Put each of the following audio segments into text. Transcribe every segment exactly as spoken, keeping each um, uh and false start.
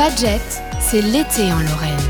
Fadjet, c'est l'été en Lorraine.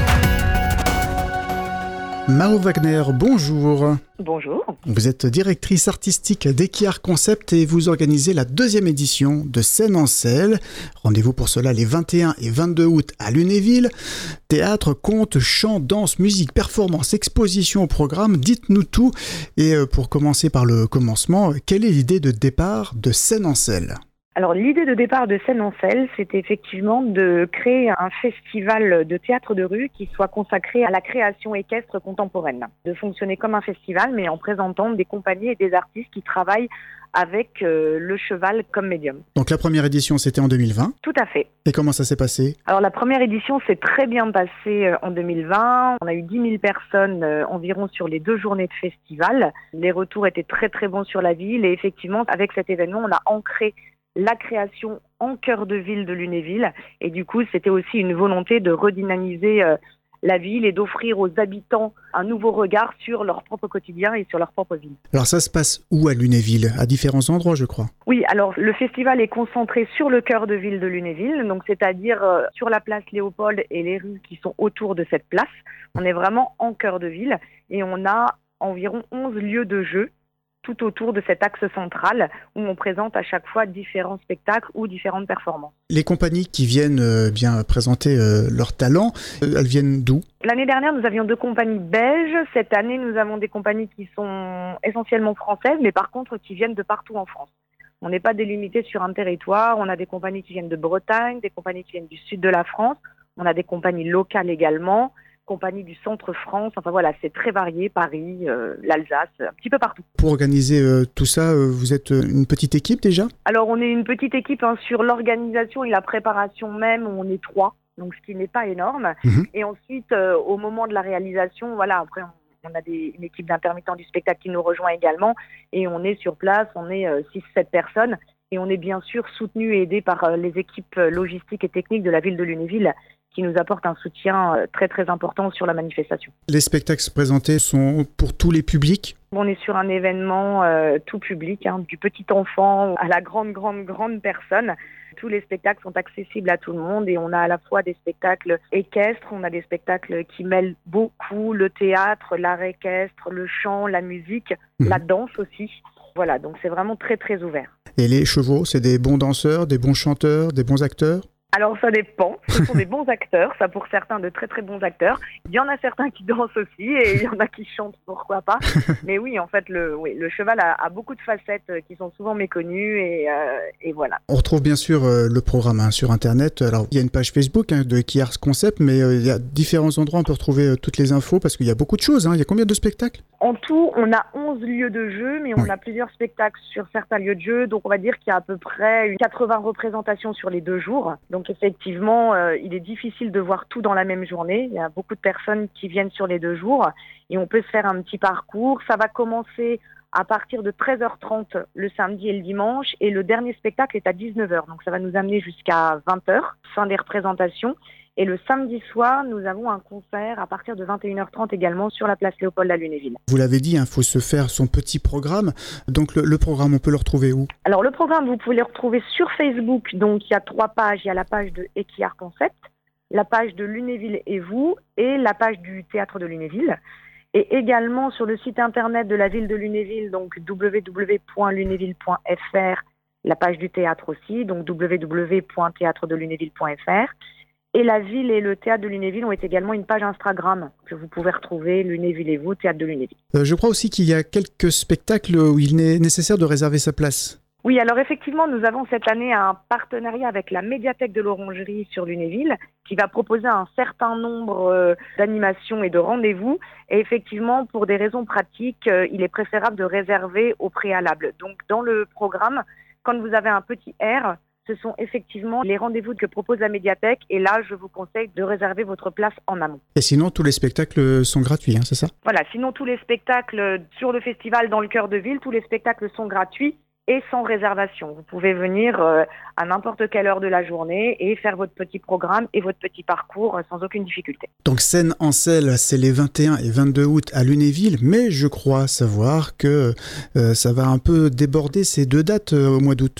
Mao Wagner, bonjour. Bonjour. Vous êtes directrice artistique d'Equiar Concept et vous organisez la deuxième édition de Scène en Selle. Rendez-vous pour cela les vingt et un et vingt-deux août à Lunéville. Théâtre, contes, chant, danse, musique, performance, exposition au programme. Dites-nous tout. Et pour commencer par le commencement, quelle est l'idée de départ de Scène en Selle ? Alors l'idée de départ de Scène en Selle, c'était effectivement de créer un festival de théâtre de rue qui soit consacré à la création équestre contemporaine. De fonctionner comme un festival, mais en présentant des compagnies et des artistes qui travaillent avec euh, le cheval comme médium. Donc la première édition, c'était en deux mille vingt ? Tout à fait. Et comment ça s'est passé ? Alors la première édition s'est très bien passée euh, en deux mille vingt. On a eu dix mille personnes euh, environ sur les deux journées de festival. Les retours étaient très très bons sur la ville et effectivement, avec cet événement, on a ancré la création en cœur de ville de Lunéville. Et du coup, c'était aussi une volonté de redynamiser euh, la ville et d'offrir aux habitants un nouveau regard sur leur propre quotidien et sur leur propre ville. Alors ça se passe où à Lunéville ? À différents endroits, je crois. Oui, alors le festival est concentré sur le cœur de ville de Lunéville, donc c'est-à-dire euh, sur la place Léopold et les rues qui sont autour de cette place. On est vraiment en cœur de ville et on a environ onze lieux de jeu tout autour de cet axe central où on présente à chaque fois différents spectacles ou différentes performances. Les compagnies qui viennent euh, bien présenter euh, leurs talents, euh, elles viennent d'où ? L'année dernière, nous avions deux compagnies belges. Cette année, nous avons des compagnies qui sont essentiellement françaises, mais par contre qui viennent de partout en France. On n'est pas délimité sur un territoire. On a des compagnies qui viennent de Bretagne, des compagnies qui viennent du sud de la France. On a des compagnies locales également. Compagnie du centre France, enfin voilà, c'est très varié, Paris, euh, l'Alsace, un petit peu partout. Pour organiser euh, tout ça, euh, vous êtes une petite équipe déjà ? Alors on est une petite équipe hein, sur l'organisation et la préparation même, on est trois, donc ce qui n'est pas énorme. Mmh. Et ensuite, euh, au moment de la réalisation, voilà, après on, on a des, une équipe d'intermittents du spectacle qui nous rejoint également, et on est sur place, on est euh, six sept personnes, et on est bien sûr soutenu et aidé par euh, les équipes logistiques et techniques de la ville de Lunéville, qui nous apporte un soutien très très important sur la manifestation. Les spectacles présentés sont pour tous les publics ? On est sur un événement euh, tout public, hein, du petit enfant à la grande grande grande personne. Tous les spectacles sont accessibles à tout le monde et on a à la fois des spectacles équestres, on a des spectacles qui mêlent beaucoup le théâtre, l'art équestre, le chant, la musique, mmh. la danse aussi. Voilà, donc c'est vraiment très très ouvert. Et les chevaux, c'est des bons danseurs, des bons chanteurs, des bons acteurs ? Alors ça dépend, ce sont des bons acteurs, ça pour certains de très très bons acteurs. Il y en a certains qui dansent aussi et il y en a qui chantent, pourquoi pas. Mais oui, en fait, le, oui, le cheval a, a beaucoup de facettes qui sont souvent méconnues et, euh, et voilà. On retrouve bien sûr euh, le programme hein, sur Internet. Alors il y a une page Facebook hein, de Equiar Concept, mais euh, il y a différents endroits où on peut retrouver euh, toutes les infos parce qu'il y a beaucoup de choses. Hein. Il y a combien de spectacles ? En tout, on a onze lieux de jeu, mais on oui. a plusieurs spectacles sur certains lieux de jeu. Donc on va dire qu'il y a à peu près une quatre-vingts représentations sur les deux jours. Donc effectivement, euh, il est difficile de voir tout dans la même journée. Il y a beaucoup de personnes qui viennent sur les deux jours et on peut se faire un petit parcours. Ça va commencer à partir de treize heures trente le samedi et le dimanche et le dernier spectacle est à dix-neuf heures. Donc ça va nous amener jusqu'à vingt heures, fin des représentations. Et le samedi soir, nous avons un concert à partir de vingt et une heures trente également sur la place Léopold à Lunéville. Vous l'avez dit, il hein, faut se faire son petit programme. Donc le, le programme, on peut le retrouver où ? Alors le programme, vous pouvez le retrouver sur Facebook. Donc il y a trois pages. Il y a la page de Equiar Concept, la page de Lunéville et vous et la page du théâtre de Lunéville. Et également sur le site internet de la ville de Lunéville, donc w w w point lunéville point f r, la page du théâtre aussi, donc w w w point théâtre de lunéville point f r. Et la ville et le théâtre de Lunéville ont également une page Instagram que vous pouvez retrouver, Lunéville et vous, théâtre de Lunéville. Euh, je crois aussi qu'il y a quelques spectacles où il est nécessaire de réserver sa place. Oui, alors effectivement, nous avons cette année un partenariat avec la médiathèque de l'Orangerie sur Lunéville qui va proposer un certain nombre euh, d'animations et de rendez-vous. Et effectivement, pour des raisons pratiques, euh, il est préférable de réserver au préalable. Donc dans le programme, quand vous avez un petit R, ce sont effectivement les rendez-vous que propose la médiathèque. Et là, je vous conseille de réserver votre place en amont. Et sinon, tous les spectacles sont gratuits, hein, c'est ça ? Voilà, sinon tous les spectacles sur le festival dans le cœur de ville, tous les spectacles sont gratuits et sans réservation. Vous pouvez venir euh, à n'importe quelle heure de la journée et faire votre petit programme et votre petit parcours euh, sans aucune difficulté. Donc Scène en Selle, c'est les vingt et un et vingt-deux août à Lunéville, mais je crois savoir que euh, ça va un peu déborder ces deux dates euh, au mois d'août.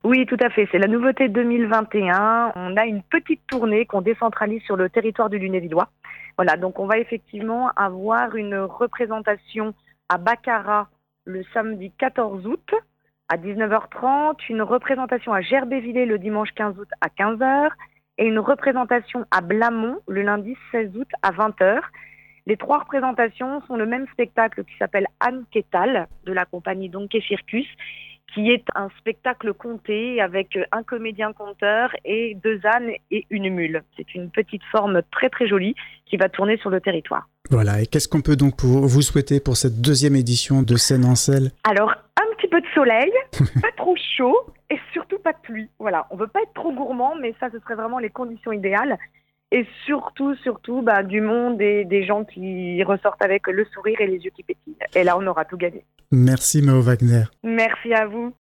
Oui, tout à fait. C'est la nouveauté deux mille vingt et un. On a une petite tournée qu'on décentralise sur le territoire du Lunévillois. Voilà, donc on va effectivement avoir une représentation à Baccarat le samedi quatorze août à dix-neuf heures trente, une représentation à Gerbévillers le dimanche quinze août à quinze heures et une représentation à Blamont le lundi seize août à vingt heures. Les trois représentations sont le même spectacle qui s'appelle Anne Quétal de la compagnie Donkey Circus, qui est un spectacle conté avec un comédien conteur et deux ânes et une mule. C'est une petite forme très très jolie qui va tourner sur le territoire. Voilà, et qu'est-ce qu'on peut donc pour vous souhaiter pour cette deuxième édition de Scène en Selle ? Alors, un petit peu de soleil, pas trop chaud et surtout pas de pluie. Voilà, on veut pas être trop gourmand, mais ça, ce serait vraiment les conditions idéales. Et surtout, surtout, bah, du monde et des gens qui ressortent avec le sourire et les yeux qui pétillent. Et là, on aura tout gagné. Merci Mao Wagner. Merci à vous.